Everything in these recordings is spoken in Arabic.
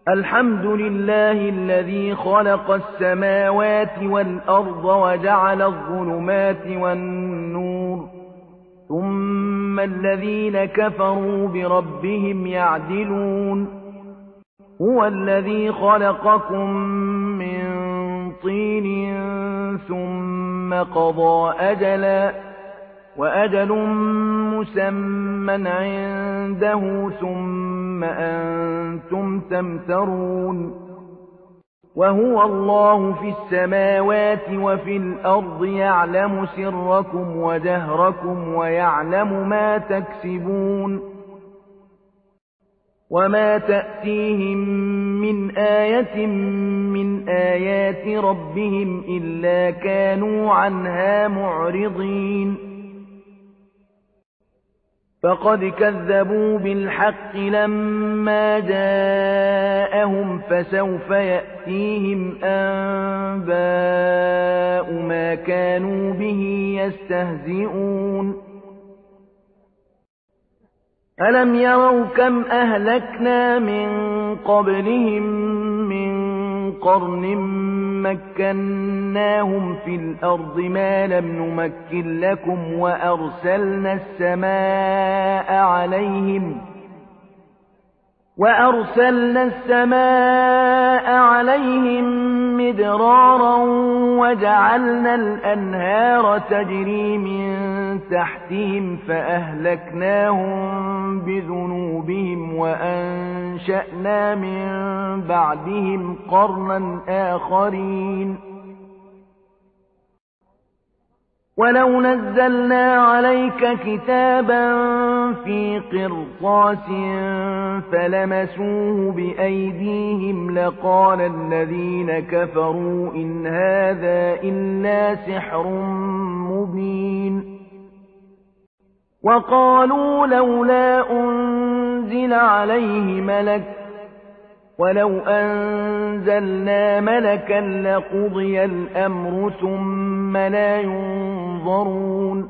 الحمد لله الذي خلق السماوات والأرض وجعل الظلمات والنور ثم الذين كفروا بربهم يعدلون هو الذي خلقكم من طين ثم قضى أجلا وأجل مسمى عنده ثم أنتم تمترون وهو الله في السماوات وفي الأرض يعلم سركم وجهركم ويعلم ما تكسبون وما تأتيهم من آية من آيات ربهم إلا كانوا عنها معرضين فقد كذبوا بالحق لما جاءهم فسوف يأتيهم أنباء ما كانوا به يستهزئون ألم يروا كم أهلكنا من قبلهم من قرن مكناهم في الأرض ما لم نمكن لكم وأرسلنا السماء عليهم مدرارا وجعلنا الأنهار تجري من تحتهم فأهلكناهم بذنوبهم وأنشأنا من بعدهم قرنا آخرين ولو نزلنا عليك كتابا في قرطاس فلمسوه بأيديهم لقال الذين كفروا إن هذا إلا سحر مبين وقالوا لولا أنزل عليه ملك ولو أنزلنا ملكا لقضي الأمر ثم لا ينظرون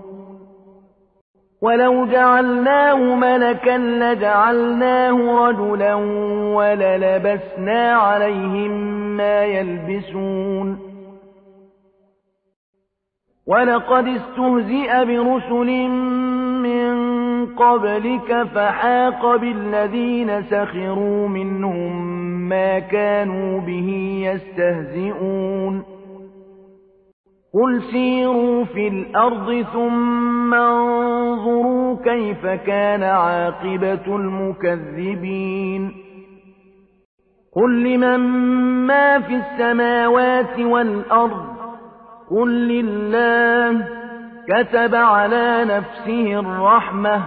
ولو جعلناه ملكا لجعلناه رجلا وللبسنا عليهم ما يلبسون ولقد استهزئ برسل من قبلك فحاق بالذين سخروا منهم ما كانوا به يستهزئون قل سيروا في الأرض ثم انظروا كيف كان عاقبة المكذبين قل لمن ما في السماوات والأرض قل لله كتب على نفسه الرحمة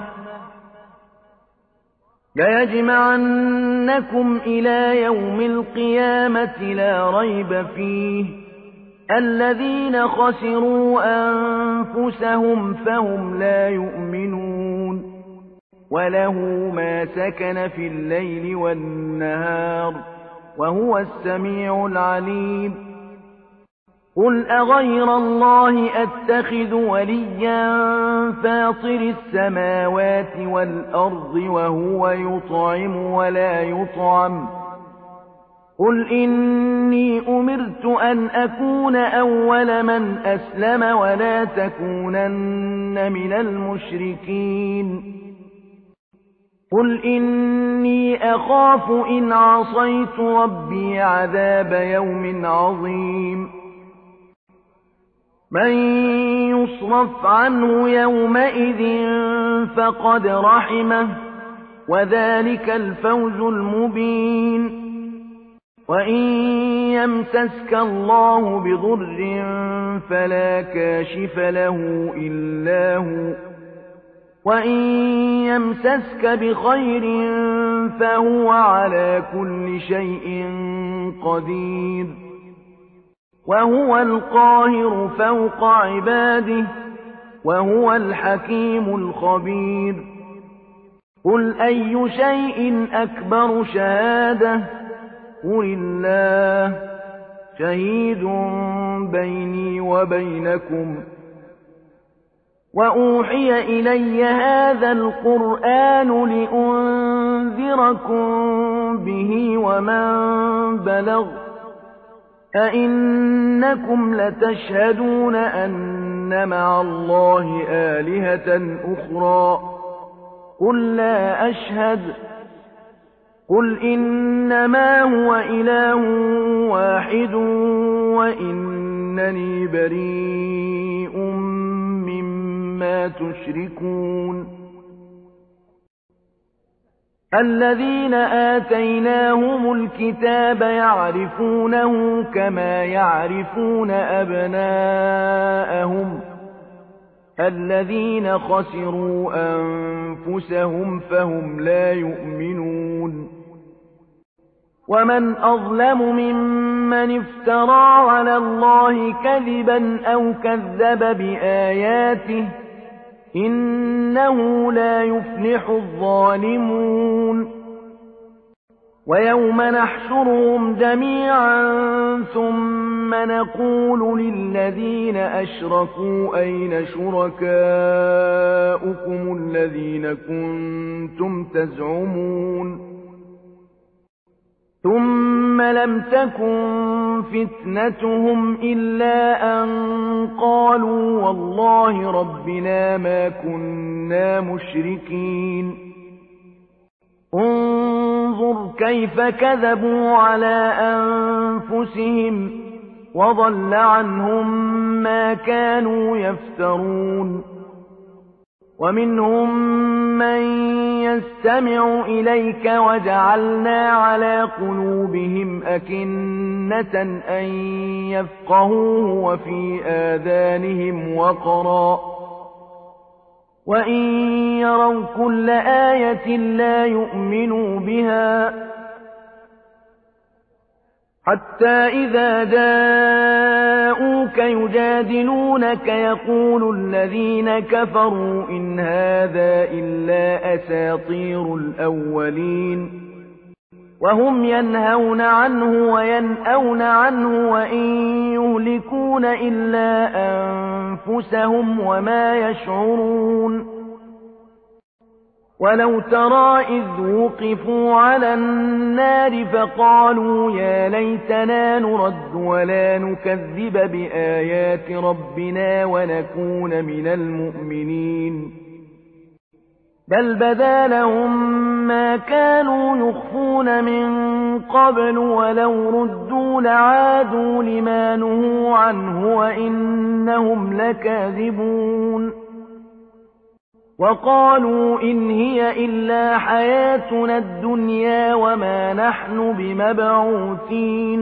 ليجمعنكم إلى يوم القيامة لا ريب فيه الذين خسروا أنفسهم فهم لا يؤمنون وله ما سكن في الليل والنهار وهو السميع العليم قل أغير الله أتخذ وليا فاطر السماوات والأرض وهو يطعم ولا يطعم قل إني أمرت أن أكون أول من أسلم ولا تكونن من المشركين قل إني أخاف إن عصيت ربي عذاب يوم عظيم من يصرف عنه يومئذ فقد رحمه وذلك الفوز المبين وإن يمسسك الله بضر فلا كاشف له إلا هو وإن يمسسك بخير فهو على كل شيء قدير وهو القاهر فوق عباده وهو الحكيم الخبير قل أي شيء أكبر شهادة قل الله شهيد بيني وبينكم وأوحي إلي هذا القرآن لأنذركم به ومن بلغ أئنكم لتشهدون أن مع الله آلهة أخرى قل لا أشهد قل إنما هو إله واحد وإنني بريء مما تشركون الذين آتيناهم الكتاب يعرفونه كما يعرفون أبناءهم الذين خسروا أنفسهم فهم لا يؤمنون ومن أظلم ممن افترى على الله كذبا أو كذب بآياته إنه لا يفلح الظالمون ويوم نحشرهم جميعا ثم نقول للذين أشركوا أين شركاؤكم الذين كنتم تزعمون ثم لم تكن فتنتهم إلا أن قالوا والله ربنا ما كنا مشركين انظر كيف كذبوا على أنفسهم وضل عنهم ما كانوا يفترون ومنهم من يستمع إليك وجعلنا على قلوبهم أكنة أن يفقهوه وفي آذانهم وقرا وإن يروا كل آية لا يؤمنوا بها حتى إذا جاءوك يجادلونك يقول الذين كفروا إن هذا إلا أساطير الأولين وهم ينهون عنه وينأون عنه وإن يهلكون إلا أنفسهم وما يشعرون ولو ترى إذ وقفوا على النار فقالوا يا ليتنا نرد ولا نكذب بآيات ربنا ونكون من المؤمنين بل بدا لهم ما كانوا يخفون من قبل ولو ردوا لعادوا لما نهوا عنه وإنهم لكاذبون وقالوا إن هي إلا حياتنا الدنيا وما نحن بمبعوثين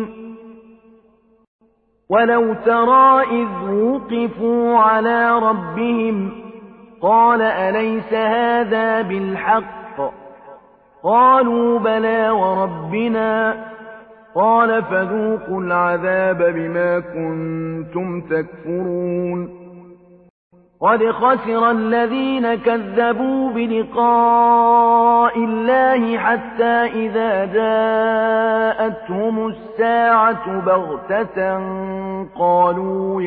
ولو ترى إذ وقفوا على ربهم قال أليس هذا بالحق قالوا بلى وربنا قال فذوقوا العذاب بما كنتم تكفرون قد خسر الذين كذبوا بلقاء الله حتى إذا جاءتهم الساعة بغتة قالوا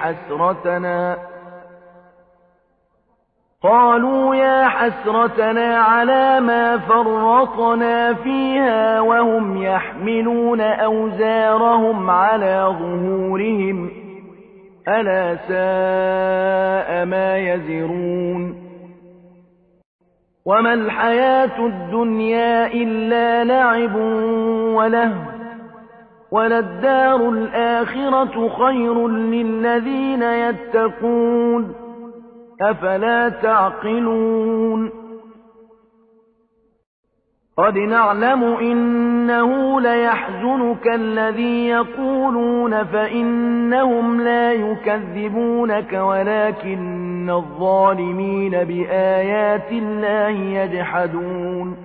يا حسرتنا على ما فرطنا فيها وهم يحملون أوزارهم على ظهورهم ألا ساء ما يزرون وما الحياة الدنيا إلا لعب ولهو وللدار الآخرة خير للذين يتقون أفلا تعقلون قد نعلم إنه ليحزنك الذي يقولون فإنهم لا يكذبونك ولكن الظالمين بآيات الله يجحدون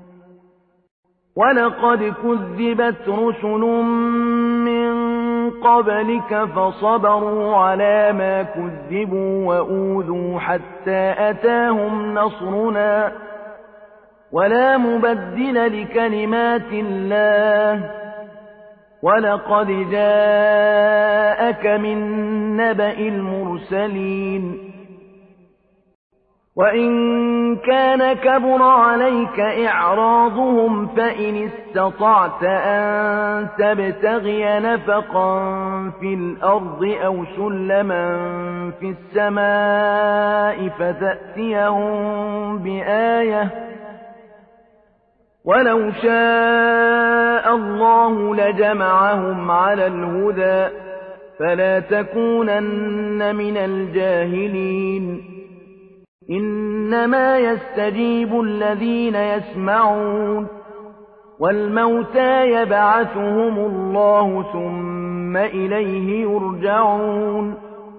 ولقد كذبت رسل من قبلك فصبروا على ما كذبوا وأوذوا حتى أتاهم نصرنا ولا مبدل لكلمات الله ولقد جاءك من نبأ المرسلين وإن كان كبر عليك إعراضهم فإن استطعت أن تبتغي نفقا في الأرض أو سلما في السماء فتأتيهم بآية ولو شاء الله لجمعهم على الهدى فلا تكونن من الجاهلين إنما يستجيب الذين يسمعون والموتى يبعثهم الله ثم إليه يرجعون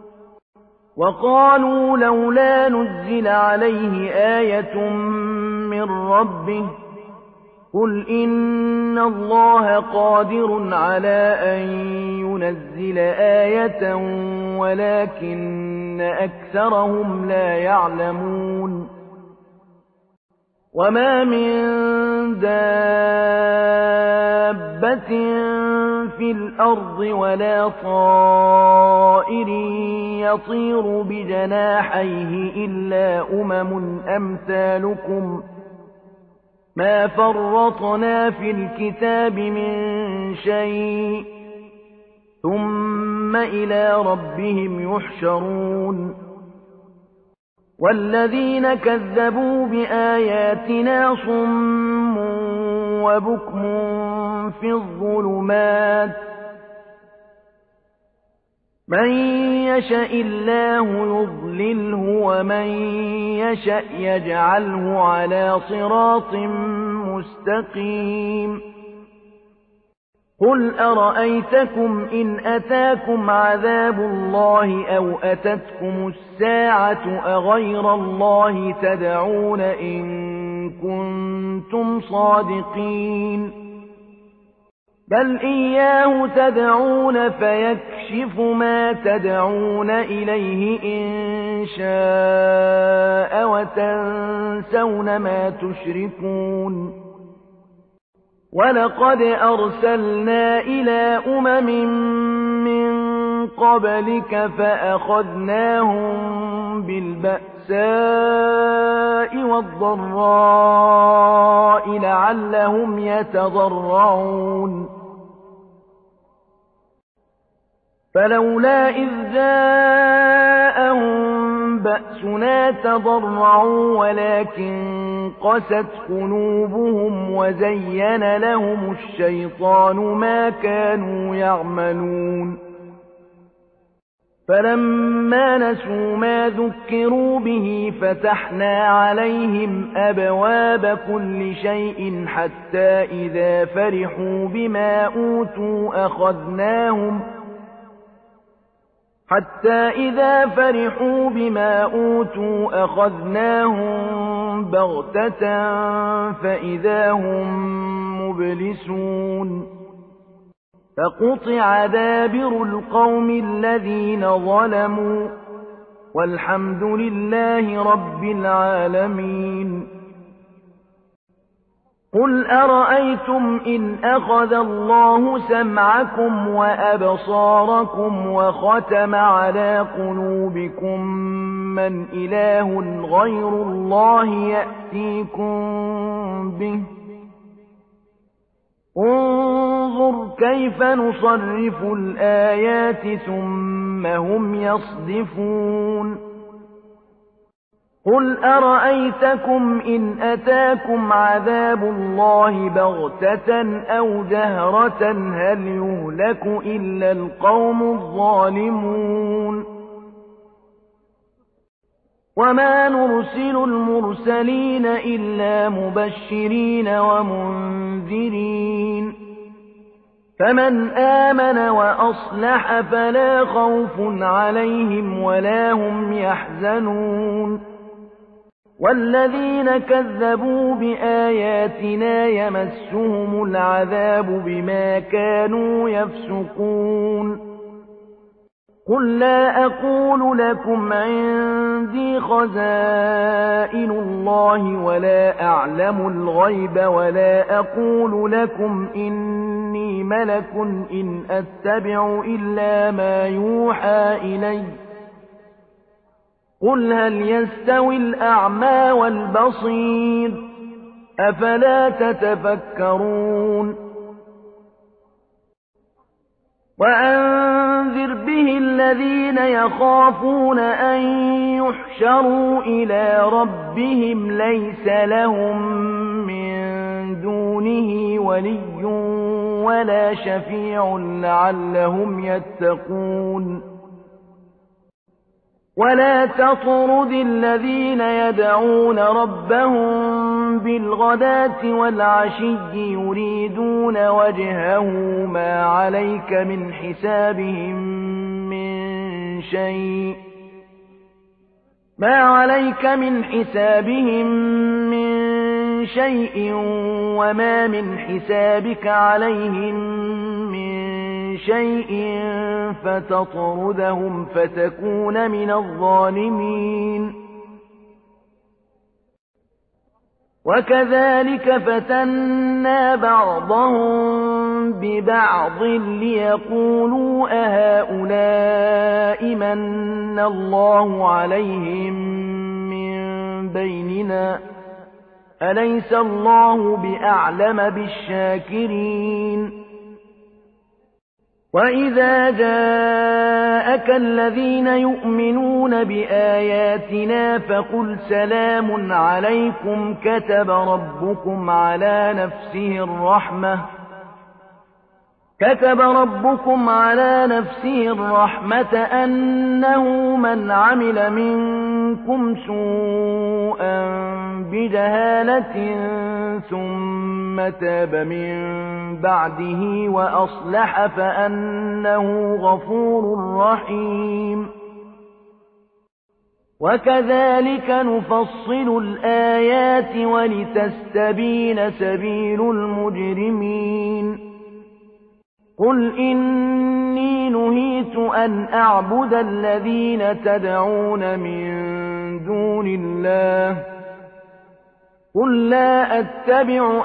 وقالوا لولا نزل عليه آية من ربه قل إن الله قادر على أن ينزل آية ولكن أكثرهم لا يعلمون وما من دابة في الأرض ولا طائر يطير بجناحيه إلا أمثالكم ما فرطنا في الكتاب من شيء ثم إلى ربهم يحشرون والذين كذبوا بآياتنا صم وبكم في الظلمات من يشاء الله يضلله ومن يشاء يجعله على صراط مستقيم قل أرأيتكم إن أتاكم عذاب الله أو أتتكم الساعة أغير الله تدعون إن كنتم صادقين بل إياه تدعون فيكشف ما تدعون إليه إن شاء وتنسون ما تشركون ولقد أرسلنا إلى من قبلك فأخذناهم بالبأساء والضراء لعلهم يتضرعون فلولا إذ جاءهم بأسنا تضرعوا ولكن قست قلوبهم وزين لهم الشيطان ما كانوا يعملون فلما نسوا ما ذكروا به فتحنا عليهم أبواب كل شيء حتى إذا فرحوا بما أوتوا أخذناهم بغتة فإذا هم مبلسون فقطع دابر القوم الذين ظلموا والحمد لله رب العالمين قل أرأيتم إن أخذ الله سمعكم وأبصاركم وختم على قلوبكم من إله غير الله يأتيكم به انظر كيف نصرف الآيات ثم هم يصدفون قل أرأيتكم إن أتاكم عذاب الله بغتة أو جهرة هل يهلك إلا القوم الظالمون وما نرسل المرسلين إلا مبشرين ومنذرين فمن آمن وأصلح فلا خوف عليهم ولا هم يحزنون والذين كذبوا بآياتنا يمسهم العذاب بما كانوا يفسقون قل لا أقول لكم عندي خزائن الله ولا أعلم الغيب ولا أقول لكم إني ملك إن أتبع إلا ما يوحى إلي قل هل يستوي الأعمى والبصير أفلا تتفكرون وأنذر به الذين يخافون أن يحشروا إلى ربهم ليس لهم من دونه ولي ولا شفيع لعلهم يتقون ولا تطرد الذين يدعون ربهم بالغداة والعشي يريدون وجهه ما عليك من حسابهم من شيء وما من حسابك عليهم من شيء فتطردهم فتكون من الظالمين وكذلك فتنا بعضهم ببعض ليقولوا أهؤلاء من الله عليهم من بيننا أليس الله بأعلم بالشاكرين وإذا جاءك الذين يؤمنون بآياتنا فقل سلام عليكم كتب ربكم على نفسه الرحمة أنه من عمل منكم سوءا بجهالة ثم تاب من بعده وأصلح فأنه غفور رحيم وكذلك نفصل الآيات ولتستبين سبيل المجرمين قل إني نهيت أن أعبد الذين تدعون من دون الله قل لا أتبع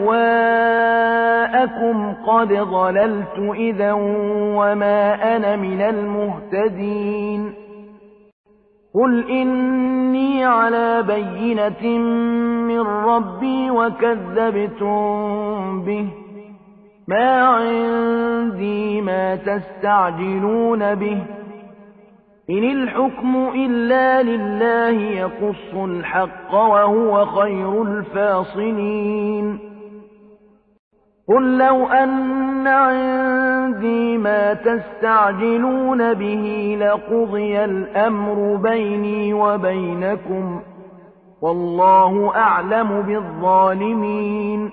أهواءكم قد ضللت إذا وما أنا من المهتدين قل إني على بينة من ربي وكذبتم به ما عندي ما تستعجلون به إن الحكم إلا لله يقص الحق وهو خير الفاصلين قل لو أن عندي ما تستعجلون به لقضي الأمر بيني وبينكم والله أعلم بالظالمين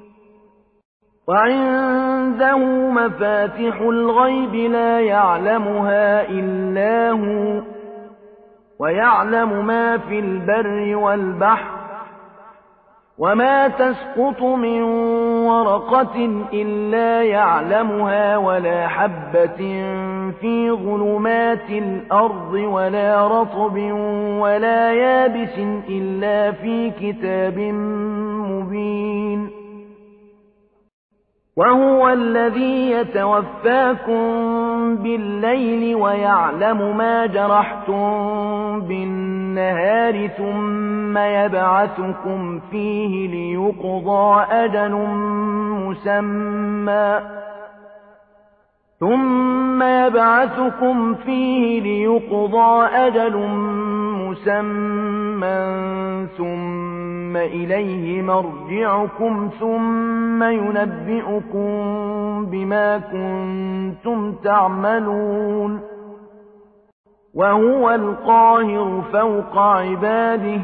وعنده مفاتح الغيب لا يعلمها إلا هو ويعلم ما في البر والبحر وما تسقط من ورقة إلا يعلمها ولا حبة في ظلمات الأرض ولا رطب ولا يابس إلا في كتاب مبين وهو الذي يتوفاكم بالليل ويعلم ما جرحتم بالنهار ثم يبعثكم فيه ليقضى أجل مسمى ثم إليه مرجعكم ثم ينبئكم بما كنتم تعملون وهو القاهر فوق عباده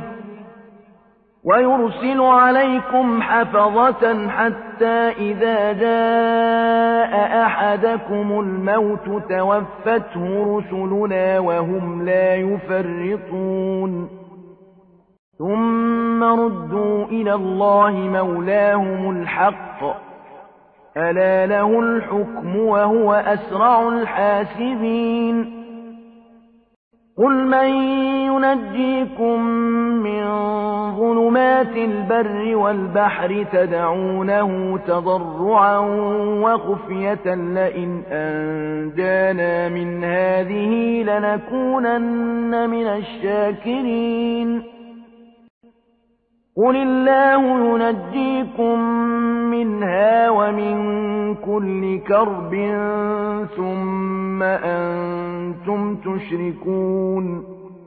ويرسل عليكم حفظة حتى إذا جاء أحدكم الموت توفته رسلنا وهم لا يفرطون ثم ردوا إلى الله مولاهم الحق ألا له الحكم وهو أسرع الحاسبين قل من ينجيكم من ظلمات البر والبحر تدعونه تضرعا وخفية لئن أنجانا من هذه لنكونن من الشاكرين قل الله ينجيكم منها ومن كل كرب ثم أنتم تشركون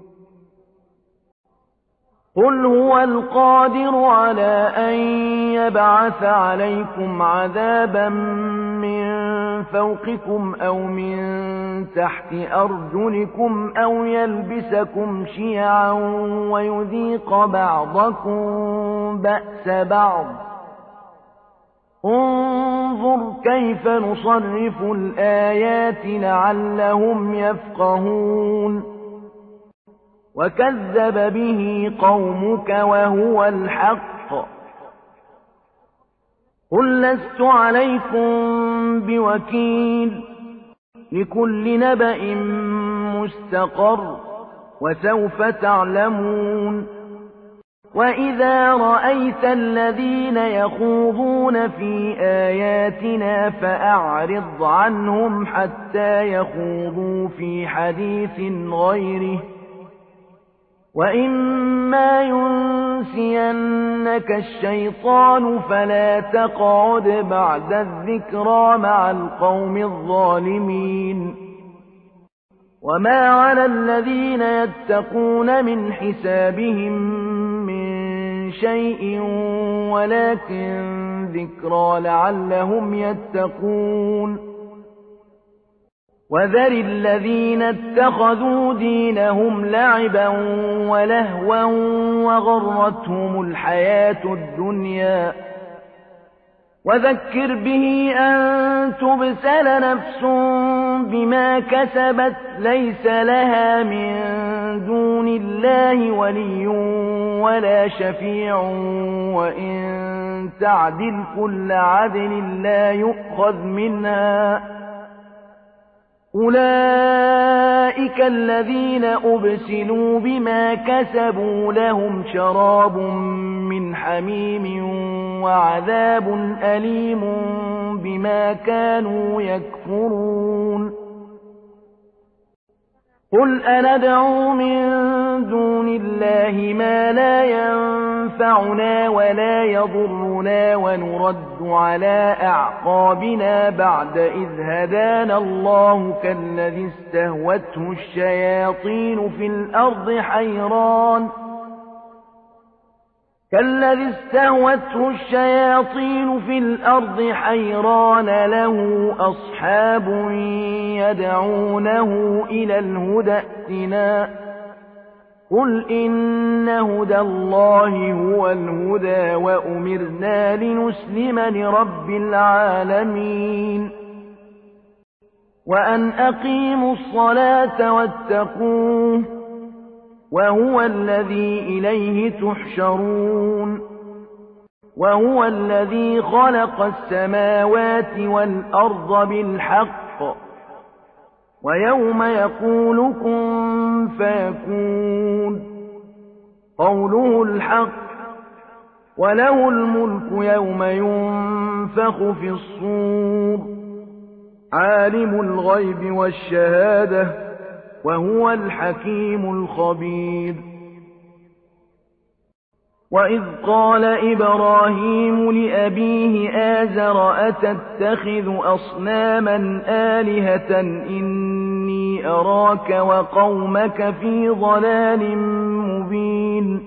قل هو القادر على أن يبعث عليكم عذابا من فوقكم أو من تحت أرجلكم أو يلبسكم شيعا ويذيق بعضكم بأس بعض انظر كيف نصرف الآيات لعلهم يفقهون وكذب به قومك وهو الحق قل لست عليكم بوكيل لكل نبأ مستقر وسوف تعلمون وإذا رأيت الذين يخوضون في آياتنا فأعرض عنهم حتى يخوضوا في حديث غيره وإما ينسينك الشيطان فلا تقعد بعد الذكرى مع القوم الظالمين وما على الذين يتقون من حسابهم من شيء ولكن ذكرى لعلهم يتقون وذر الذين اتخذوا دينهم لعبا ولهوا وغرتهم الحياة الدنيا وذكر به أن تبسل نفس بما كسبت ليس لها من دون الله ولي ولا شفيع وإن تعدل كل عدل لا يؤخذ منها أولئك الذين أبسلوا بما كسبوا لهم شراب من حميم وعذاب أليم بما كانوا يكفرون قل أندعو من دون الله ما لا ينفعنا ولا يضرنا ونرد على أعقابنا بعد إذ هدانا الله كالذي استهوته الشياطين في الأرض حيران له أصحاب يدعونه إلى الهدى ائتنا قل إن هدى الله هو الهدى وأمرنا لنسلم لرب العالمين وأن أقيموا الصلاة واتقوه وهو الذي إليه تحشرون وهو الذي خلق السماوات والأرض بالحق ويوم يقول كن فيكون قوله الحق وله الملك يوم ينفخ في الصور عالم الغيب والشهادة وهو الحكيم الخبير وإذ قال إبراهيم لأبيه آزر أتتخذ أصناما آلهة إني أراك وقومك في ضلال مبين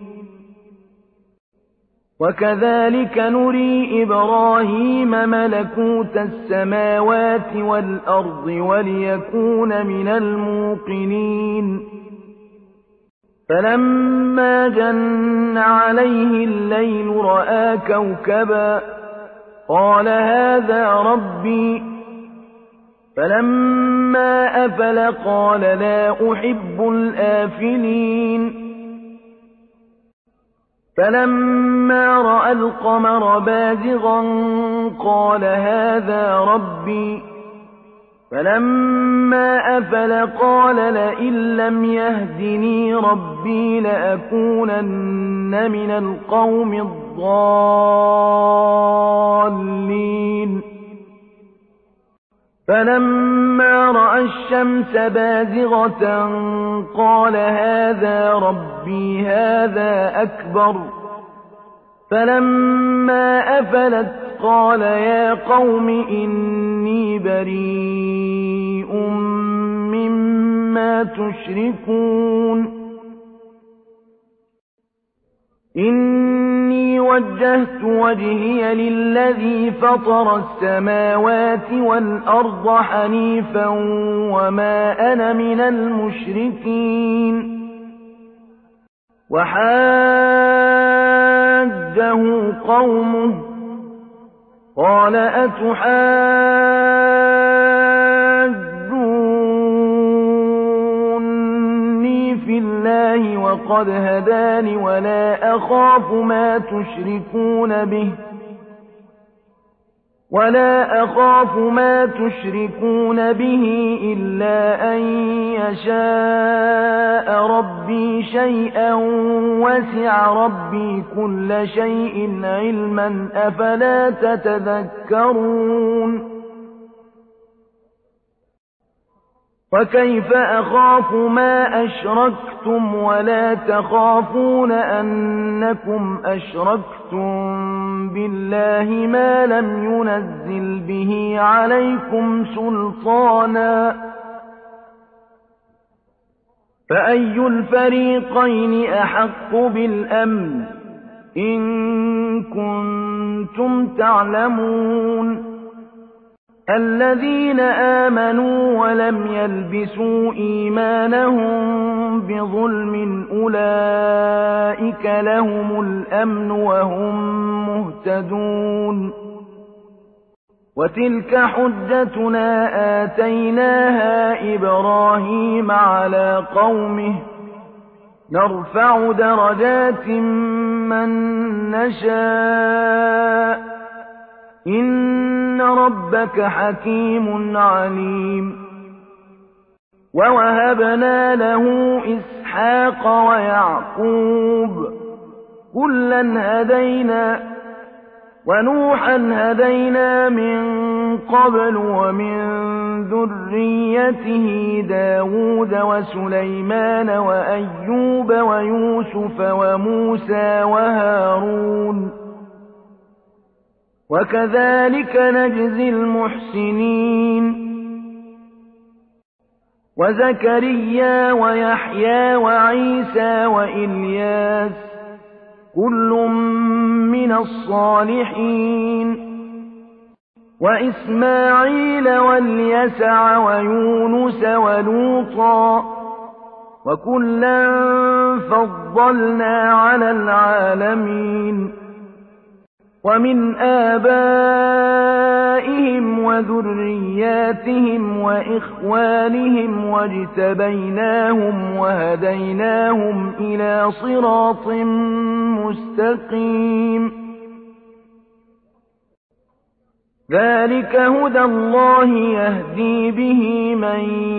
وكذلك نري إبراهيم ملكوت السماوات والأرض وليكون من الموقنين فلما جن عليه الليل رأى كوكبا قال هذا ربي فلما أفل قال لا أحب الآفلين فلما رأى القمر بازغا قال هذا ربي فلما أفل قال لئن لم يهدني ربي لأكونن من القوم الضالين فلما رأى الشمس بازغة قال هذا ربي هذا أكبر فلما أفلت قال يا قوم إني بريء مما تشركون إني وجهت وجهي للذي فطر السماوات والأرض حنيفا وما أنا من المشركين وحاجه قومه قال أتحاجوني في الله وقد هداني ولا أخاف ما تشركون به إلا أن يشاء ربي شيئا وسع ربي كل شيء علما أفلا تتذكرون وكيف أخاف ما أشركتم ولا تخافون أنكم أشركتم بالله ما لم ينزل به عليكم سلطانا فأي الفريقين أحق بالأمن إن كنتم تعلمون الذين آمنوا ولم يلبسوا إيمانهم بظلم أولئك لهم الأمن وهم مهتدون وتلك حجتنا آتيناها إبراهيم على قومه نرفع درجات من نشاء إن ربك حكيم عليم ووهبنا له إسحاق ويعقوب كلا هدينا ونوحا هدينا من قبل ومن ذريته داود وسليمان وأيوب ويوسف وموسى وهارون وكذلك نجزي المحسنين وزكريا ويحيى وعيسى وإلياس كل من الصالحين وإسماعيل واليسع ويونس ولوطا وكلا فضلنا على العالمين ومن آبائهم وذرياتهم وإخوانهم واجتبيناهم وهديناهم إلى صراط مستقيم ذلك هدى الله يهدي به من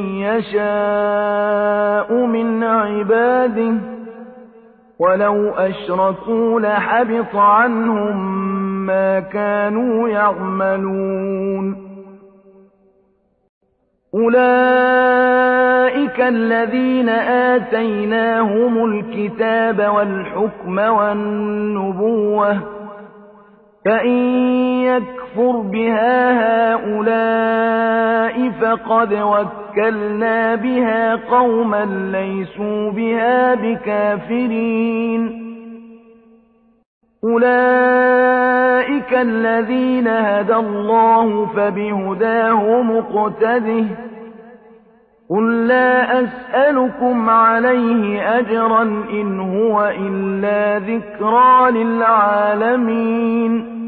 يشاء من عباده ولو أشركوا لحبط عنهم ما كانوا يعملون أولئك الذين آتيناهم الكتاب والحكم والنبوة فإن يكفر بها هؤلاء فقد وكلنا بها قوما ليسوا بها بكافرين أولئك الذين هدى الله فبهداه مقتده قل لا أسألكم عليه أجرا إن هو إلا ذكرى للعالمين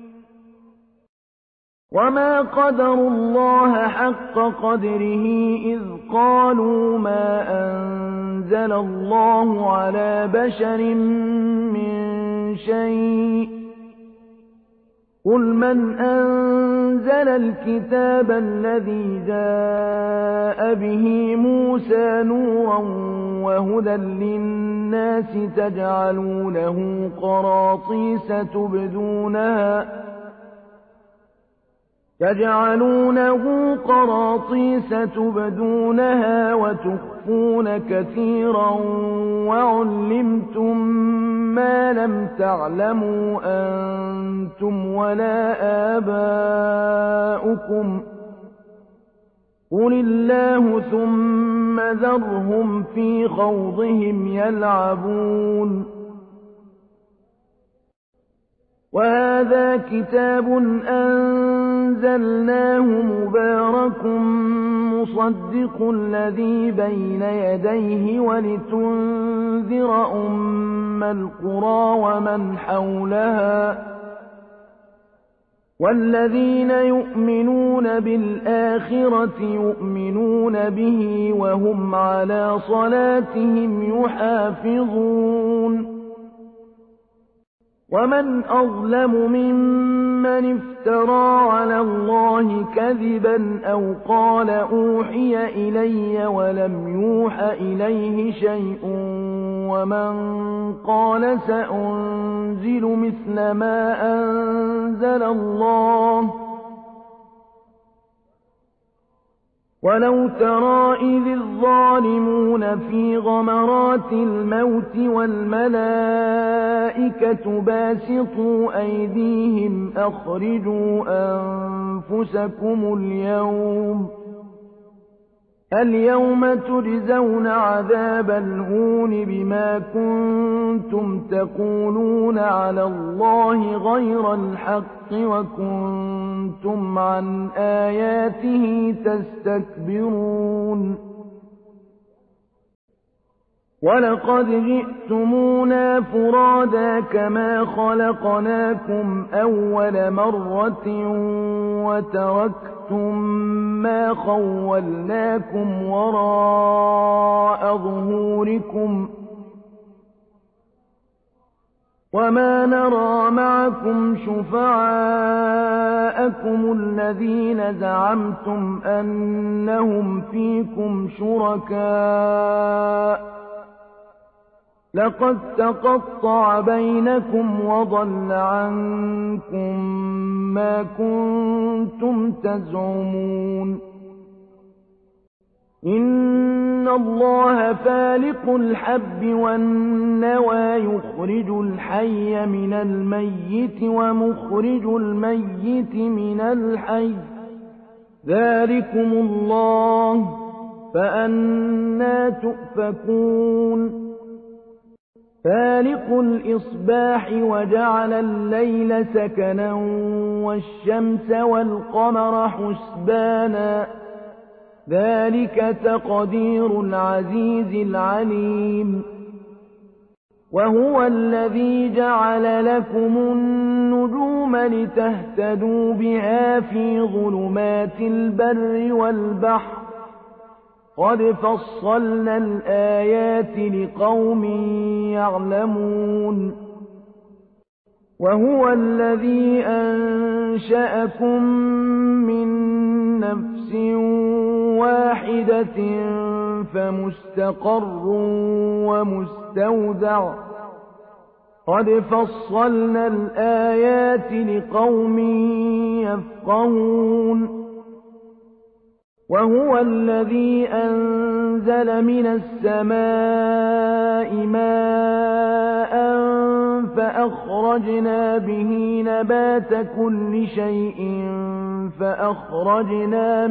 وما قدروا الله حق قدره إذ قالوا ما أنزل الله على بشر من شيء قل من أنزل الكتاب الذي جاء به موسى نورا وهدى للناس تجعلونه قراطيس تبدونها وتخفون كثيرا وعلمتم ما لم تعلموا أنتم ولا آباؤكم قل الله ثم ذرهم في خوضهم يلعبون وهذا كتاب أنزلناه مبارك مصدق الذي بين يديه ولتنذر أم القرى ومن حولها والذين يؤمنون بالآخرة يؤمنون به وهم على صلاتهم يحافظون ومن أظلم ممن افترى على الله كذبا أو قال أوحي إلي ولم يوح إليه شيء ومن قال سأنزل مثل ما أنزل الله ولو ترى إذ الظالمون في غمرات الموت والملائكة باسطوا أيديهم أخرجوا أنفسكم اليوم تجزون عذاب الهون بما كنتم تقولون على الله غير الحق وكنتم عن آياته تستكبرون ولقد جئتمونا فرادا كما خلقناكم أول مرة وتركتم ما خولناكم وراء ظهوركم وما نرى معكم شفعاءكم الذين زعمتم أنهم فيكم شركاء لقد تقطع بينكم وضل عنكم ما كنتم تزعمون إن الله فالق الحب والنوى يخرج الحي من الميت ومخرج الميت من الحي ذلكم الله فأنى تؤفكون فالق الإصباح وجعل الليل سكنا والشمس والقمر حسبانا ذلك تقدير العزيز العليم وهو الذي جعل لكم النجوم لتهتدوا بها في ظلمات البر والبحر قد فصلنا الآيات لقوم يعلمون وهو الذي أنشأكم من نفس واحدة فمستقر ومستودع قد فصلنا الآيات لقوم يفقهون وهو الذي أنزل من السماء ماء فأخرجنا به نبات كل شيء فأخرجنا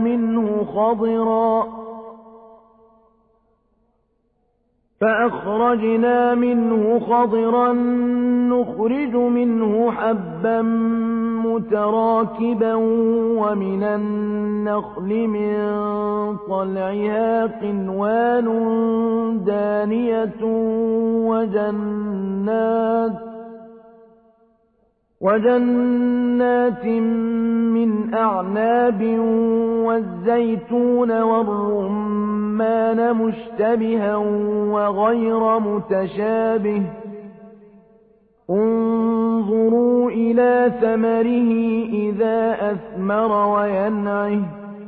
منه خضرا نخرج منه حبا متراكبا ومن النخل من طلعها قنوان دانية وجنات من أعناب والزيتون والرمان مشتبها وغير متشابه انظروا إلى ثمره إذا أثمر وينعه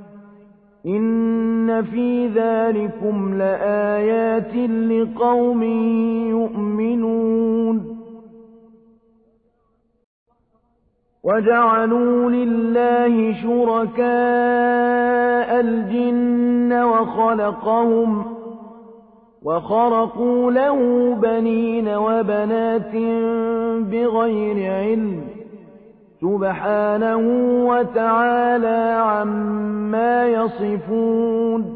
إن في ذلكم لآيات لقوم يؤمنون وجعلوا لله شركاء الجن وخرقوا له بنين وبنات بغير علم سبحانه وتعالى عما يصفون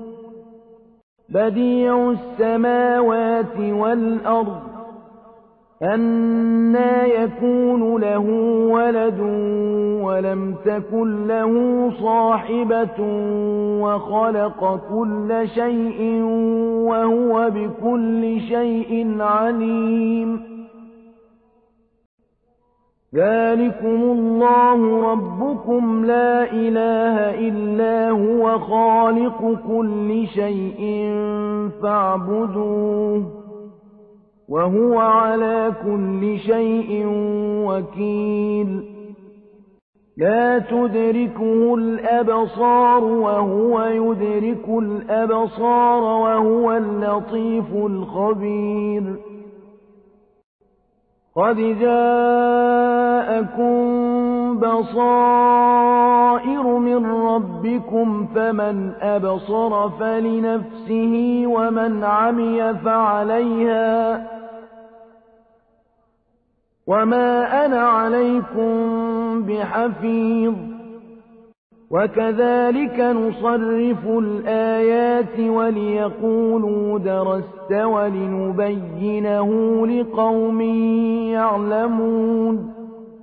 بديع السماوات والأرض أنى يكون له ولد ولم تكن له صاحبة وخلق كل شيء وهو بكل شيء عليم ذلكم الله ربكم لا إله إلا هو خالق كل شيء فاعبدوه وهو على كل شيء وكيل لا تدركه الأبصار وهو يدرك الأبصار وهو اللطيف الخبير قد جاءكم بصائر من ربكم فمن أبصر فلنفسه ومن عمي فعليها وما أنا عليكم بحفيظ وكذلك نصرف الآيات وليقولوا درست ولنبينه لقوم يعلمون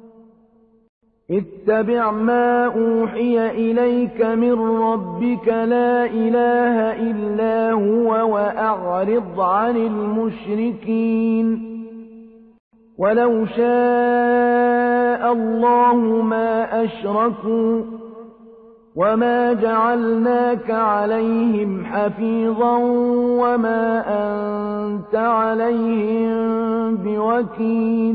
اتبع ما أوحي إليك من ربك لا إله إلا هو وأعرض عن المشركين ولو شاء الله ما أشركوا وما جعلناك عليهم حفيظا وما أنت عليهم بوكيل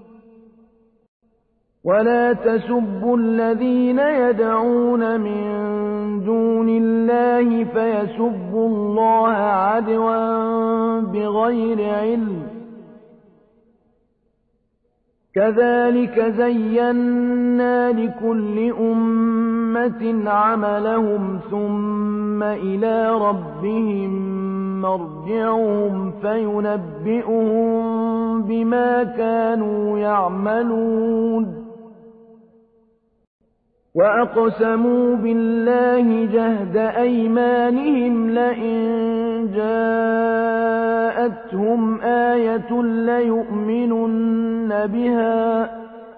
ولا تسبوا الذين يدعون من دون الله فيسبوا الله عدوا بغير علم كذلك زينا لكل أمة عملهم ثم إلى ربهم مرجعهم فينبئهم بما كانوا يعملون وأقسموا بالله جهد أيمانهم لئن جاءتهم آية ليؤمنن بها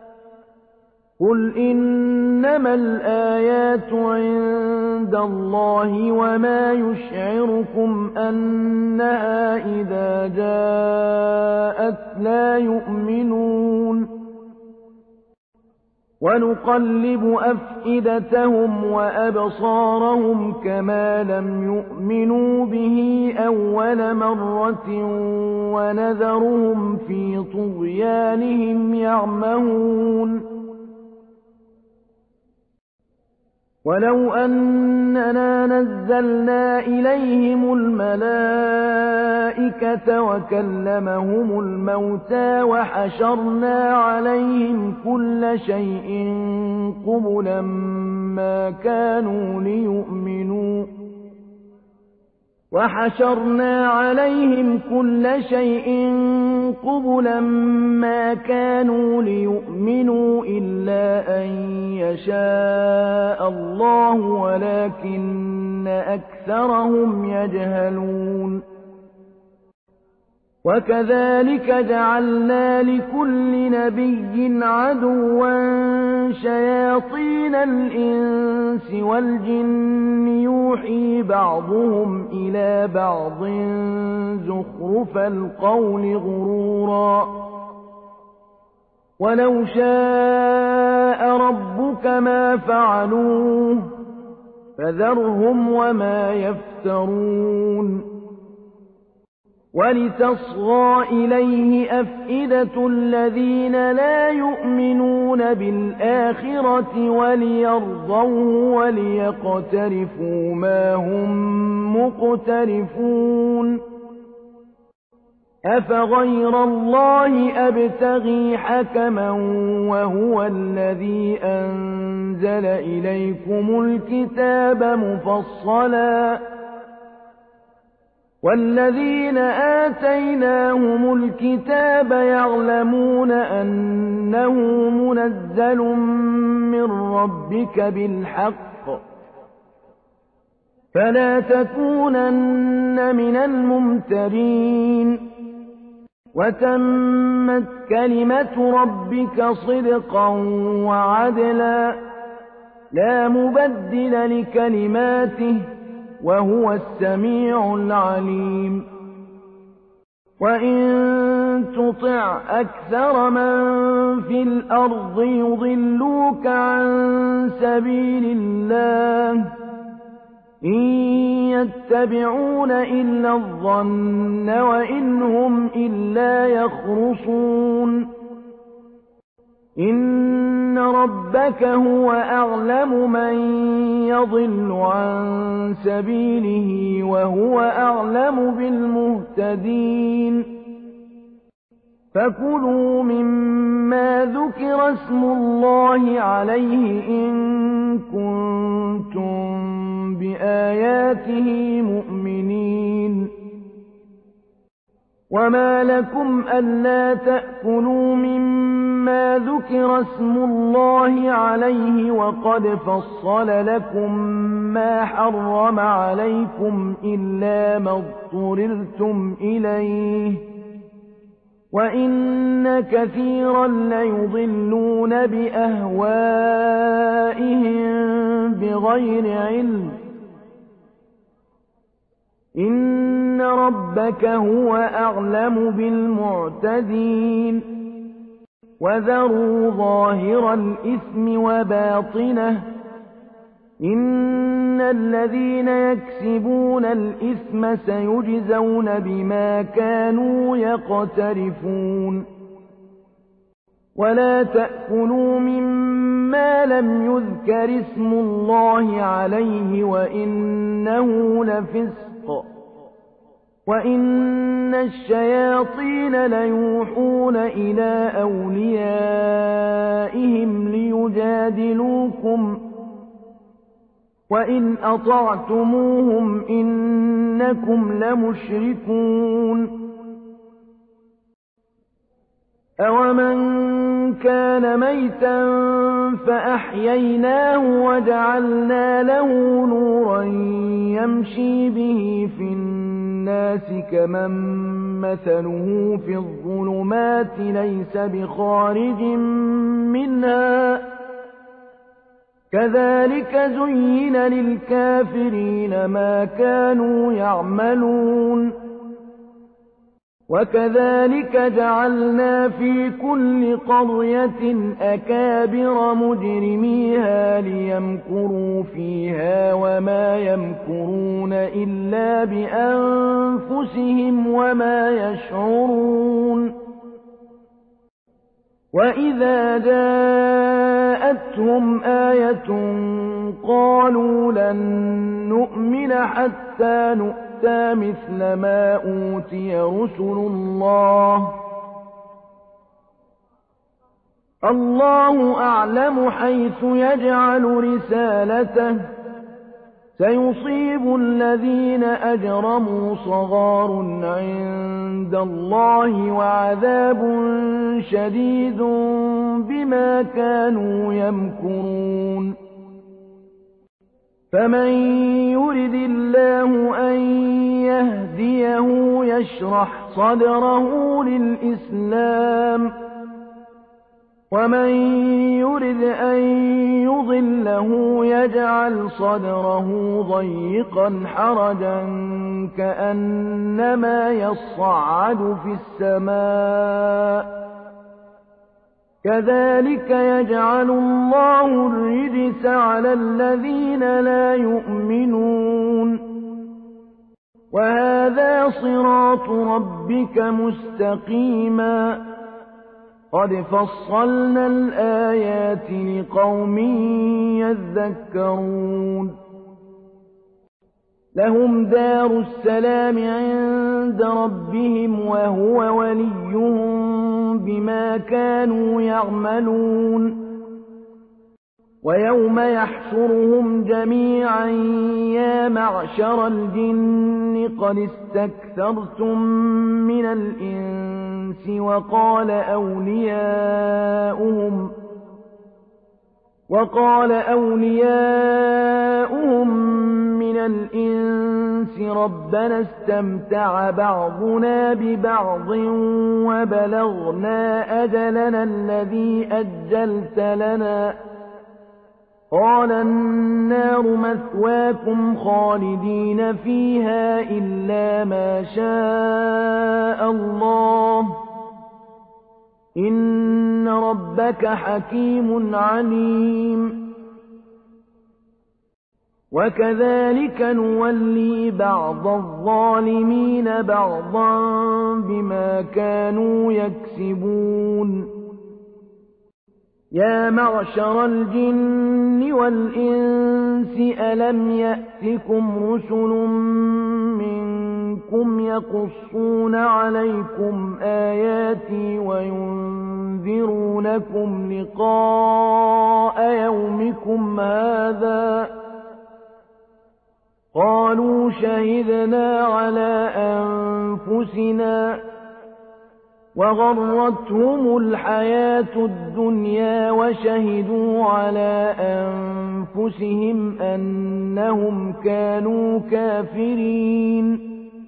قل إنما الآيات عند الله وما يشعركم أنها إذا جاءت لا يؤمنون ونقلب أفئدتهم وأبصارهم كما لم يؤمنوا به أول مرة ونذرهم في طغيانهم يعمهون ولو أننا نزلنا إليهم الملائكة وكلمهم الموتى وحشرنا عليهم كل شيء قبلا ما كانوا ليؤمنوا إلا أن يشاء الله ولكن أكثرهم يجهلون وكذلك جعلنا لكل نبي عدوا شياطين الإنس والجن يوحي بعضهم إلى بعض زخرف القول غرورا ولو شاء ربك ما فعلوه فذرهم وما يفترون ولتصغى إليه أفئدة الذين لا يؤمنون بالآخرة وليرضوه وليقترفوا ما هم مقترفون أفغير الله أبتغي حكما وهو الذي أنزل إليكم الكتاب مفصلا والذين آتيناهم الكتاب يعلمون أنه منزل من ربك بالحق فلا تكونن من الممترين وتمت كلمة ربك صدقا وعدلا لا مبدل لكلماته وهو السميع العليم وإن تطع أكثر من في الأرض يضلوك عن سبيل الله إن يتبعون إلا الظن وإن هم إلا يخرصون إن ربك هو أعلم من يضل عن سبيله وهو أعلم بالمهتدين فكلوا مما ذكر اسم الله عليه إن كنتم بآياته مؤمنين وما لكم ألا تأكلوا مما ذكر اسم الله عليه وقد فصل لكم ما حرم عليكم إلا ما اضطررتم إليه وإن كثيرا ليضلون بأهوائهم بغير علم إن ربك هو أعلم بالمعتدين وذروا ظاهر الإثم وباطنه إن الذين يكسبون الإثم سيجزون بما كانوا يقترفون ولا تأكلوا مما لم يذكر اسم الله عليه وإنه لفسق وإن الشياطين ليوحون إلى أوليائهم ليجادلوكم وإن أطعتموهم إنكم لمشركون أومن كان ميتا فأحييناه وجعلنا له نورا يمشي به في الناس كمن مثله في الظلمات ليس بخارج منها كذلك زين للكافرين ما كانوا يعملون وكذلك جعلنا في كل قرية أكابر مجرميها ليمكروا فيها وما يمكرون إلا بأنفسهم وما يشعرون وإذا جاءتهم آية قالوا لن نؤمن حتى نؤمن مثل ما أوتي رسل الله الله أعلم حيث يجعل رسالته سيصيب الذين أجرموا صغار عند الله وعذاب شديد بما كانوا يمكرون فمن يرد الله أن يهديه يشرح صدره للإسلام ومن يرد أن يضله يجعل صدره ضيقا حرجا كأنما يصعد في السماء كذلك يجعل الله الرجس على الذين لا يؤمنون وهذا صراط ربك مستقيما قد فصلنا الآيات لقوم يذكرون لهم دار السلام عند ربهم وهو وليهم بما كانوا يعملون ويوم يحشرهم جميعا يا معشر الجن قد استكثرتم من الإنس وقال أولياؤهم من الإنس ربنا استمتع بعضنا ببعض وبلغنا أجلنا الذي أجلت لنا قال النار مثواكم خالدين فيها إلا ما شاء الله إن ربك حكيم عليم وكذلك نولي بعض الظالمين بعضا بما كانوا يكسبون يا معشر الجن والإنس ألم يأتكم رسل منكم يقصون عليكم آياتي وينذرونكم لقاء يومكم هذا قالوا شهدنا على أنفسنا وغرتهم الحياة الدنيا وشهدوا على أنفسهم أنهم كانوا كافرين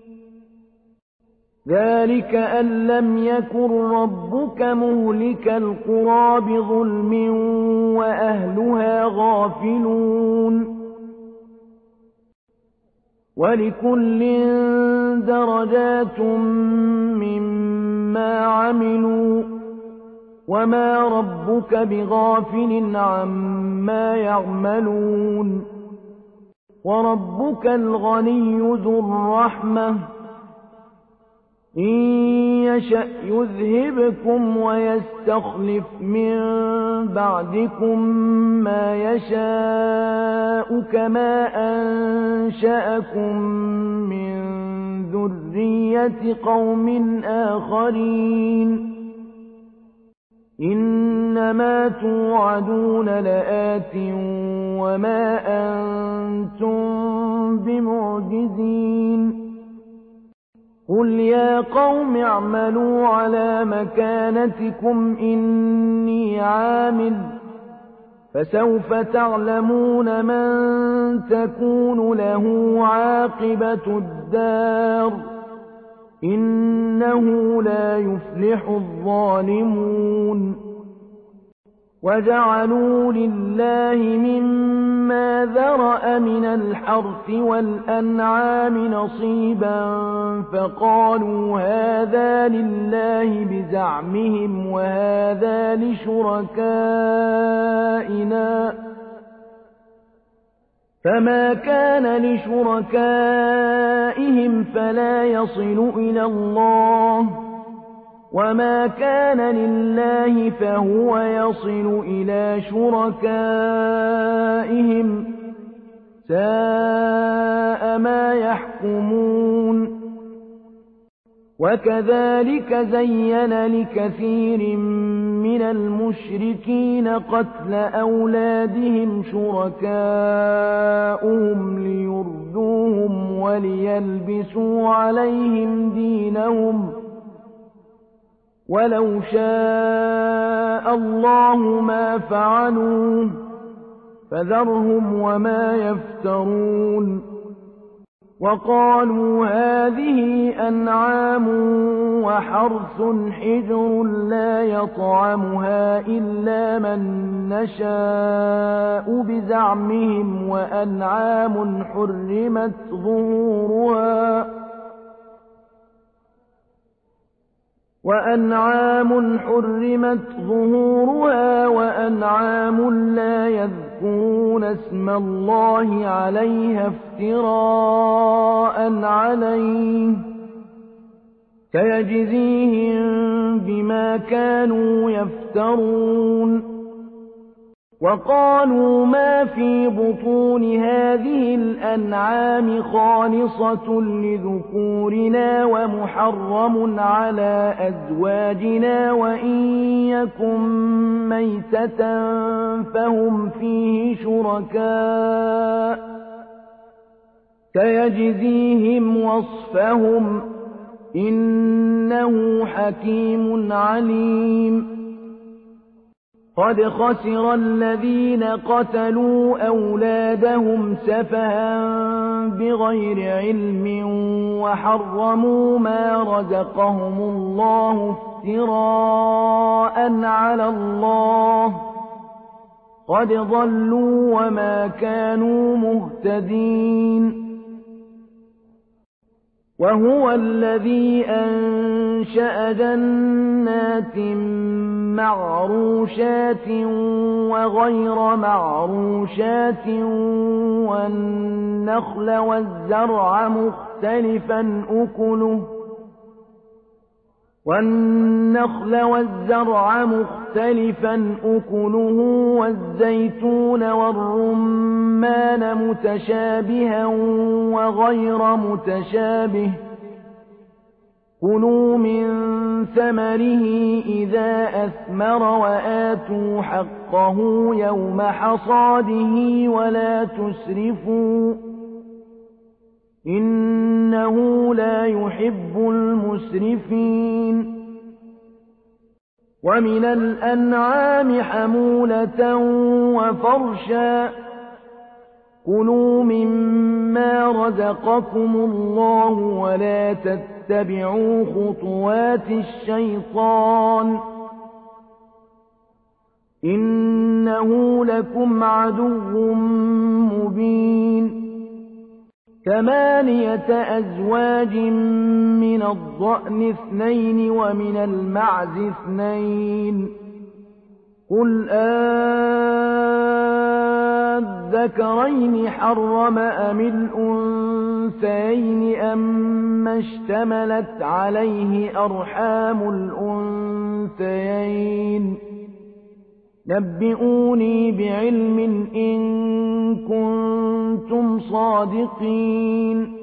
ذلك أن لم يكن ربك مهلك القرى بظلم وأهلها غافلون ولكل درجات مما عملوا وما ربك بغافل عما يعملون وربك الغني ذو الرحمة إن يشأ يذهبكم ويستخلف من بعدكم ما يشاء كما أنشأكم من ذرية قوم آخرين إنما توعدون لآت وما أنتم بمعجزين قل يا قوم اعملوا على مكانتكم إني عامل فسوف تعلمون من تكون له عاقبة الدار إنه لا يفلح الظالمون وجعلوا لله مما ذرأ من الحرث والأنعام نصيبا فقالوا هذا لله بزعمهم وهذا لشركائنا فما كان لشركائهم فلا يصل إلى الله وما كان لله فهو يصل إلى شركائهم ساء ما يحكمون وكذلك زين لكثير من المشركين قتل أولادهم شركاؤهم ليردوهم وليلبسوا عليهم دينهم ولو شاء الله ما فعلوه فذرهم وما يفترون وقالوا هذه أنعام وحرث حجر لا يطعمها إلا من نشاء بزعمهم وأنعام حرمت ظهورها وأنعام لا يذكرون يذكرون اسم الله عليها افتراء عليه سيجزيهم بما كانوا يفترون. وقالوا ما في بطون هذه الأنعام خالصة لذكورنا ومحرم على أزواجنا وإن يكن ميتة فهم فيه شركاء سيجزيهم وصفهم إنه حكيم عليم. قد خسر الذين قتلوا أولادهم سفها بغير علم وحرموا ما رزقهم الله افتراء على الله قد ضلوا وما كانوا مهتدين. وهو الذي أنشأ جنات معروشات وغير معروشات والنخل والزرع مختلفا أكله والزيتون والرمان متشابها وغير متشابه كلوا من ثمره إذا أثمر وآتوا حقه يوم حصاده ولا تسرفوا إنه لا يحب المسرفين. ومن الأنعام حمولة وفرشا كلوا مما رزقكم الله ولا تتبعوا خطوات الشيطان إنه لكم عدو مبين. 8 أزواج من الضأن 2 ومن المعز 2 قل أذكرين حرم أم الأنثيين أما اشتملت عليه أرحام الأنثيين نبئوني بعلم إن كنتم صادقين.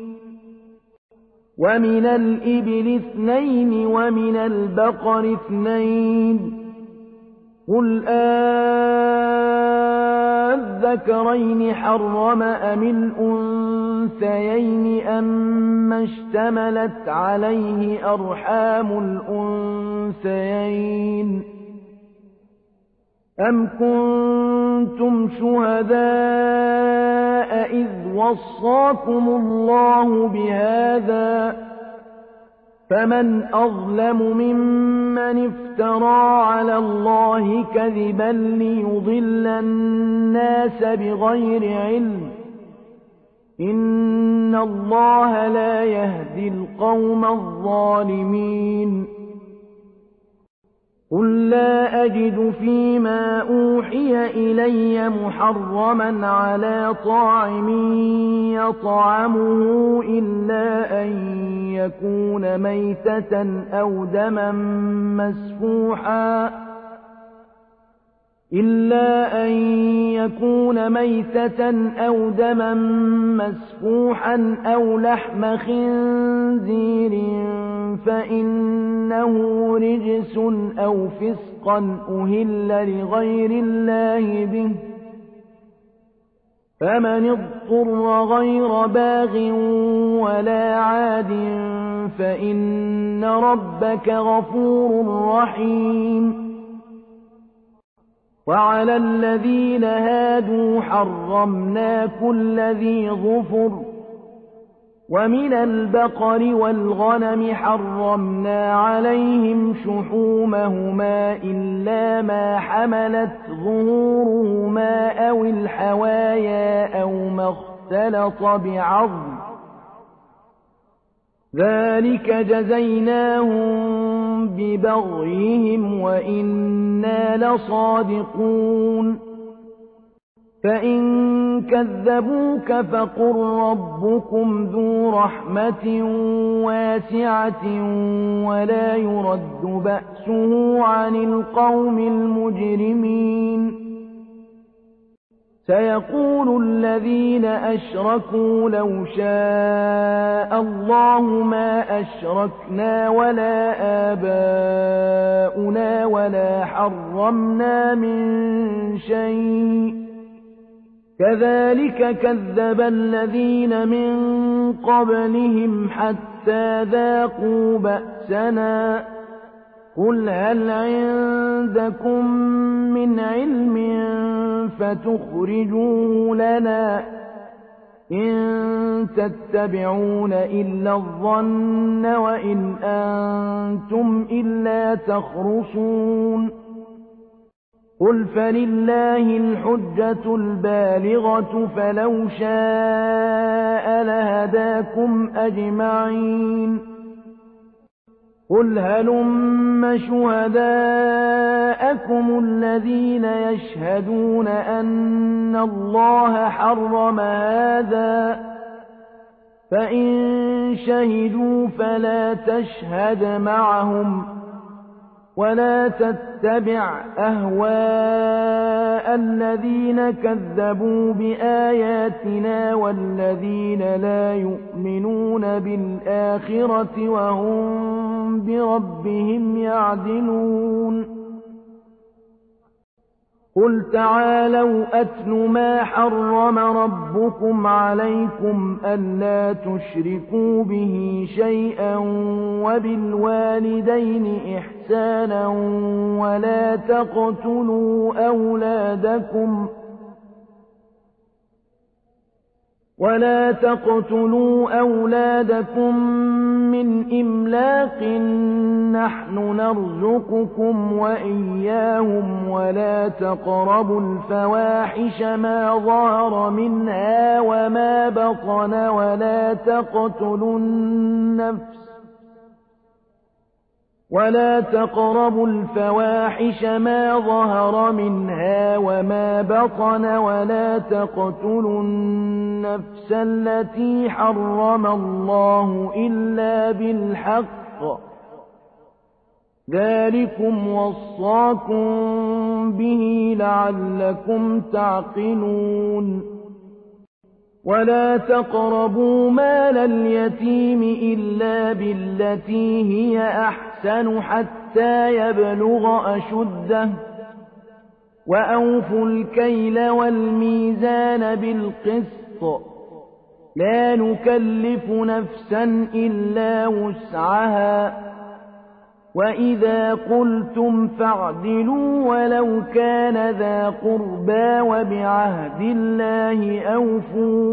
ومن الإبل 2 ومن البقر 2 قل أذكرين حرم أم الأنثيين أما اشتملت عليه أرحام الأنثيين أم كنتم شهداء إذ وصاكم الله بهذا فمن أظلم ممن افترى على الله كذبا ليضل الناس بغير علم إن الله لا يهدي القوم الظالمين. قل لا أجد فيما أوحي إلي محرما على طاعم يطعمه إلا أن يكون ميتة أو دما مسفوحا أو لحم خنزير فإنه رجس أو فسقا أهل لغير الله به فمن اضطر غير باغ ولا عاد فإن ربك غفور رحيم. وعلى الذين هادوا حرمنا كل ذي ظفر ومن البقر والغنم حرمنا عليهم شحومهما إلا ما حملت ظهورهما أو الحوايا أو ما اختلط بعظم ذلك جزيناهم ببغيهم وإنا لصادقون. فإن كذبوك فقل ربكم ذو رحمة واسعة ولا يرد بأسه عن القوم المجرمين سيقول الذين أشركوا لو شاء الله ما أشركنا ولا آباؤنا ولا حرمنا من شيء كذلك كذب الذين من قبلهم حتى ذاقوا بأسنا قل هل عندكم من علم فتخرجوه لنا إن تتبعون إلا الظن وإن أنتم إلا تخرصون قل فلله الحجة البالغة فلو شاء لهداكم أجمعين قل هلم شهداءكم الذين يشهدون أن الله حرم هذا فإن شهدوا فلا تشهد معهم ولا تتبع أهواء الذين كذبوا بآياتنا والذين لا يؤمنون بالآخرة وهم بربهم يعدلون قل تعالوا أتل ما حرم ربكم عليكم ألا تشركوا به شيئا وبالوالدين إحسانا ولا تقتلوا أولادكم من إملاق نحن نرزقكم وإياهم ولا تقربوا الفواحش ما ظهر منها وما بطن ولا تقربوا الفواحش ما ظهر منها وما بطن ولا تقتلوا النفس التي حرم الله إلا بالحق ذلكم وصاكم به لعلكم تعقلون ولا تقربوا مال اليتيم إلا بالتي هي أحسن حتى يبلغ أشده وأوفوا الكيل والميزان بالقسط لا نكلف نفسا إلا وسعها وإذا قلتم فاعدلوا ولو كان ذا قربى وبعهد الله أوفوا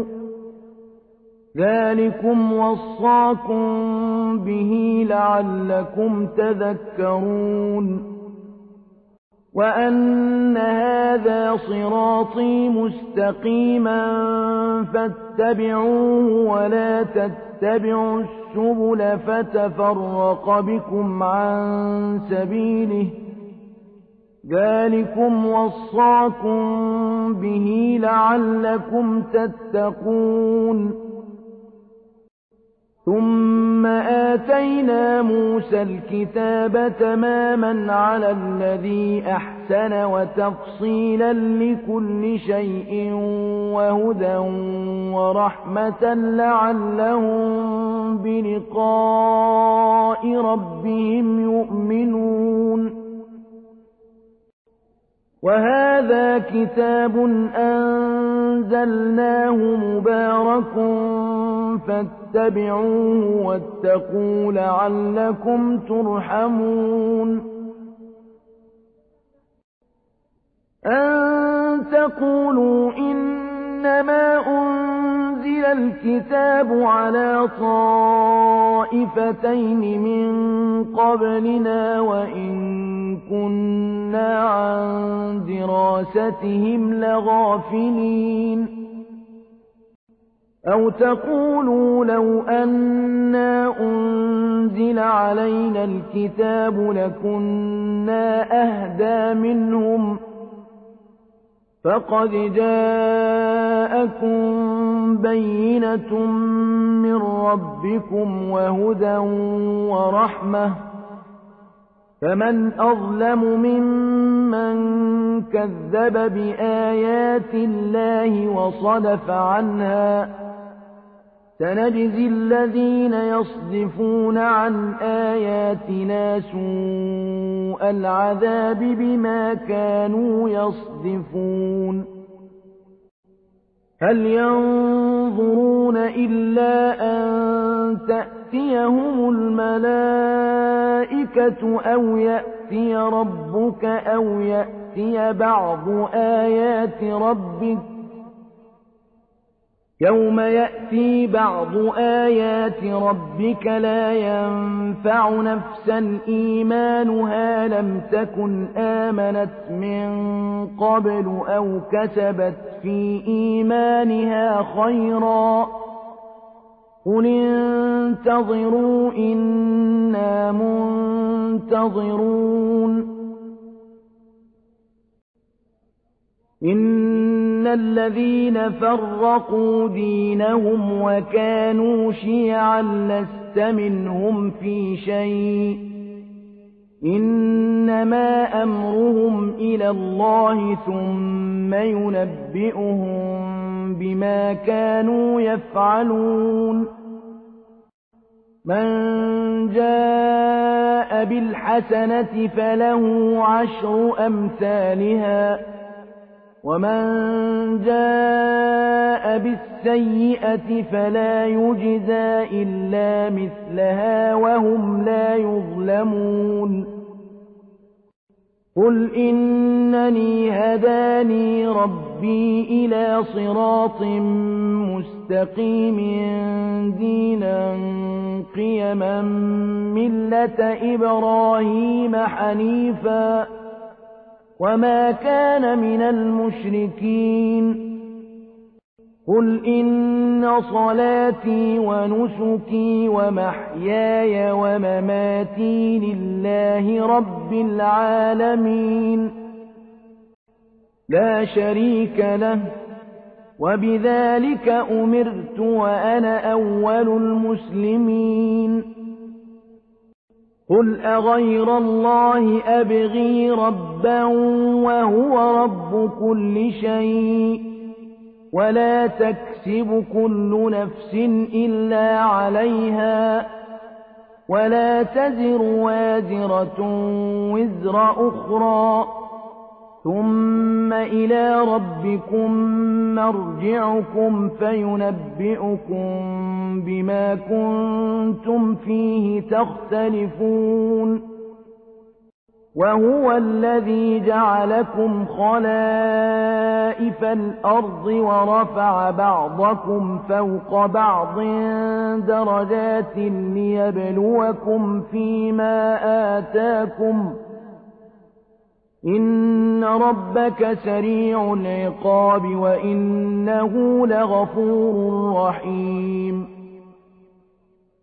ذلكم وصاكم به لعلكم تذكرون وأن هذا صراطي مستقيما فاتبعوه ولا تتبعوا السبل فتفرق بكم عن سبيله ذلكم وصاكم به لعلكم تتقون ثم آتينا موسى الكتاب تماما على الذي أحسن وتفصيلا لكل شيء وهدى ورحمة لعلهم بلقاء ربهم يؤمنون وهذا كتاب أنزلناه مبارك فاتبعوه واتقوا لعلكم ترحمون أن تقولوا إنما أنزل الكتاب على طائفتين من قبلنا وإن كنا عن دراستهم لغافلين أو تقولوا لو أنا أنزل علينا الكتاب لكنا أهدى منهم فقد جاءكم بينة من ربكم وهدى ورحمة، فمن أظلم ممن كذب بآيات الله وصدف عنها. سنجزي الذين يصدفون عن آياتنا سوء العذاب بما كانوا يصدفون. هل ينظرون إلا أن تأتيهم الملائكة أو يأتي ربك أو يأتي بعض آيات ربك؟ يوم يأتي بعض آيات ربك لا ينفع نفسا إيمانها لم تكن آمنت من قبل أو كسبت في إيمانها خيرا. قل انتظروا إنا منتظرون. إن الذين فرقوا دينهم وكانوا شيعا لست منهم في شيء، إنما أمرهم إلى الله ثم ينبئهم بما كانوا يفعلون. من جاء بالحسنة فله 10 أمثالها، ومن جاء بالسيئة فلا يجزى إلا مثلها وهم لا يظلمون. قل إنني هداني ربي إلى صراط مستقيم دينا قيما ملة إبراهيم حنيفا وما كان من المشركين. قل إن صلاتي ونسكي ومحياي ومماتي لله رب العالمين لا شريك له، وبذلك أمرت وأنا أول المسلمين. قل أغير الله أبغي ربا وهو رب كل شيء، ولا تكسب كل نفس إلا عليها، ولا تزر وازرة وزر أخرى، ثم إلى ربكم مرجعكم فينبئكم بما كنتم فيه تختلفون. وهو الذي جعلكم خلائف الأرض ورفع بعضكم فوق بعض درجات ليبلوكم فيما آتاكم، إن ربك سريع العقاب وإنه لغفور رحيم.